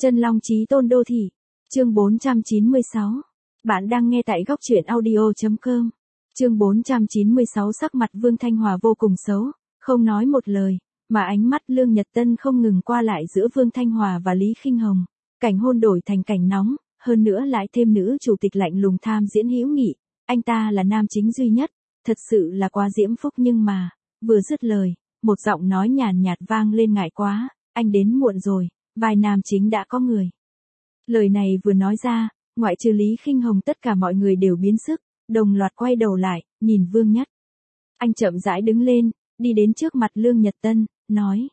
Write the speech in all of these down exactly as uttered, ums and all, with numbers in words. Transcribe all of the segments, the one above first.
Chân Long Chí Tôn Đô Thị. Chương bốn trăm chín mươi sáu. Bạn đang nghe tại góc truyện audio chấm com. Chương bốn trăm chín mươi sáu. Sắc mặt Vương Thanh Hòa vô cùng xấu, không nói một lời, mà ánh mắt Lương Nhật Tân không ngừng qua lại giữa Vương Thanh Hòa và Lý Khinh Hồng. Cảnh hôn đổi thành cảnh nóng, hơn nữa lại thêm nữ chủ tịch lạnh lùng tham diễn hữu nghị, anh ta là nam chính duy nhất, thật sự là quá diễm phúc. Nhưng mà, vừa dứt lời, một giọng nói nhàn nhạt vang lên: ngại quá, anh đến muộn rồi, vai nam chính đã có người. Lời này vừa nói ra, ngoại trừ Lý Khinh Hồng tất cả mọi người đều biến sức, đồng loạt quay đầu lại, nhìn Vương Nhất. Anh chậm rãi đứng lên, đi đến trước mặt Lương Nhật Tân, nói.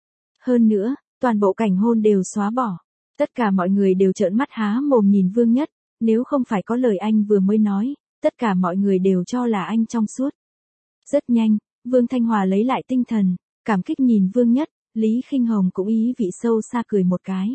Hơn nữa, toàn bộ cảnh hôn đều xóa bỏ. Tất cả mọi người đều trợn mắt há mồm nhìn Vương Nhất, nếu không phải có lời anh vừa mới nói, tất cả mọi người đều cho là anh trong suốt. Rất nhanh, Vương Thanh Hòa lấy lại tinh thần, cảm kích nhìn Vương Nhất, Lý Khinh Hồng cũng ý vị sâu xa cười một cái.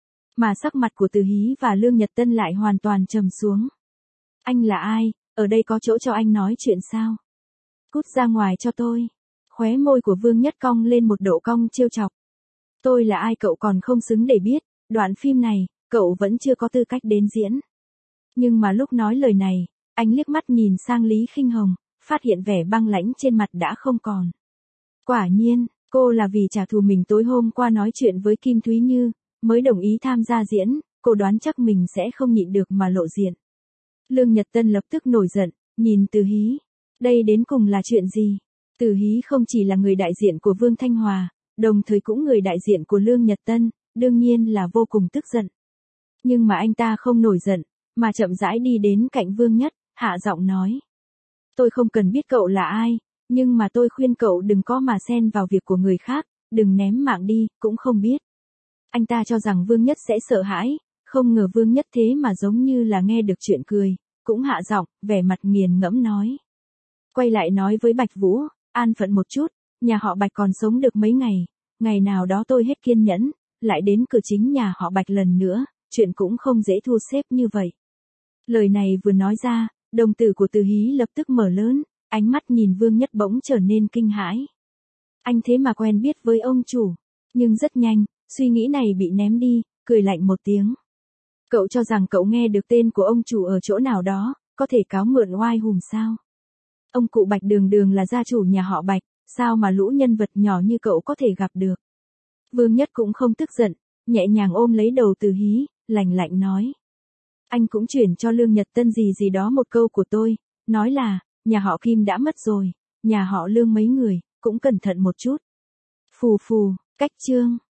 Mà sắc mặt của Từ Hí và Lương Nhật Tân lại hoàn toàn trầm xuống. Anh là ai, ở đây có chỗ cho anh nói chuyện sao? Cút ra ngoài cho tôi. Khóe môi của Vương Nhất cong lên một độ cong trêu chọc. Tôi là ai cậu còn không xứng để biết, đoạn phim này, cậu vẫn chưa có tư cách đến diễn. Nhưng mà lúc nói lời này, anh liếc mắt nhìn sang Lý Khinh Hồng, phát hiện vẻ băng lãnh trên mặt đã không còn. Quả nhiên, cô là vì trả thù mình tối hôm qua nói chuyện với Kim Thúy Như, mới đồng ý tham gia diễn, cô đoán chắc mình sẽ không nhịn được mà lộ diện. Lương Nhật Tân lập tức nổi giận, nhìn Từ Hí. Đây đến cùng là chuyện gì? Từ Hí không chỉ là người đại diện của Vương Thanh Hòa, đồng thời cũng người đại diện của Lương Nhật Tân, đương nhiên là vô cùng tức giận. Nhưng mà anh ta không nổi giận, mà chậm rãi đi đến cạnh Vương Nhất, hạ giọng nói. Tôi không cần biết cậu là ai, nhưng mà tôi khuyên cậu đừng có mà xen vào việc của người khác, đừng ném mạng đi, cũng không biết. Anh ta cho rằng Vương Nhất sẽ sợ hãi, không ngờ Vương Nhất thế mà giống như là nghe được chuyện cười, cũng hạ giọng, vẻ mặt nghiền ngẫm nói. Quay lại nói với Bạch Vũ, an phận một chút, nhà họ Bạch còn sống được mấy ngày, ngày nào đó tôi hết kiên nhẫn, lại đến cửa chính nhà họ Bạch lần nữa, chuyện cũng không dễ thu xếp như vậy. Lời này vừa nói ra, đồng tử của Từ Hí lập tức mở lớn, ánh mắt nhìn Vương Nhất bỗng trở nên kinh hãi. Anh thế mà quen biết với ông chủ, nhưng rất nhanh, suy nghĩ này bị ném đi, cười lạnh một tiếng. Cậu cho rằng cậu nghe được tên của ông chủ ở chỗ nào đó, có thể cáo mượn oai hùng sao? Ông cụ Bạch đường đường là gia chủ nhà họ Bạch, sao mà lũ nhân vật nhỏ như cậu có thể gặp được? Vương Nhất cũng không tức giận, nhẹ nhàng ôm lấy đầu Từ Hí, lạnh lạnh nói. Anh cũng chuyển cho Lương Nhật Tân gì gì đó một câu của tôi, nói là, nhà họ Kim đã mất rồi, nhà họ Lương mấy người, cũng cẩn thận một chút. Phù phù, cách chương.